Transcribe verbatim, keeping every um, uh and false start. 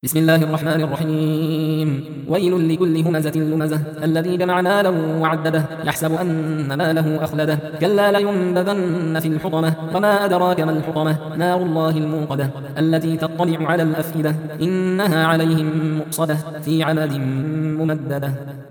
بسم الله الرحمن الرحيم. ويل لكل همزة لمزة الذي جمع مالا وعدده يحسب أن ماله أخلده كلا لينبذن في الحطمة وما أدراك ما الحطمة نار الله الموقدة التي تطلع على الأفئدة إنها عليهم مؤصدة في عمد ممددة.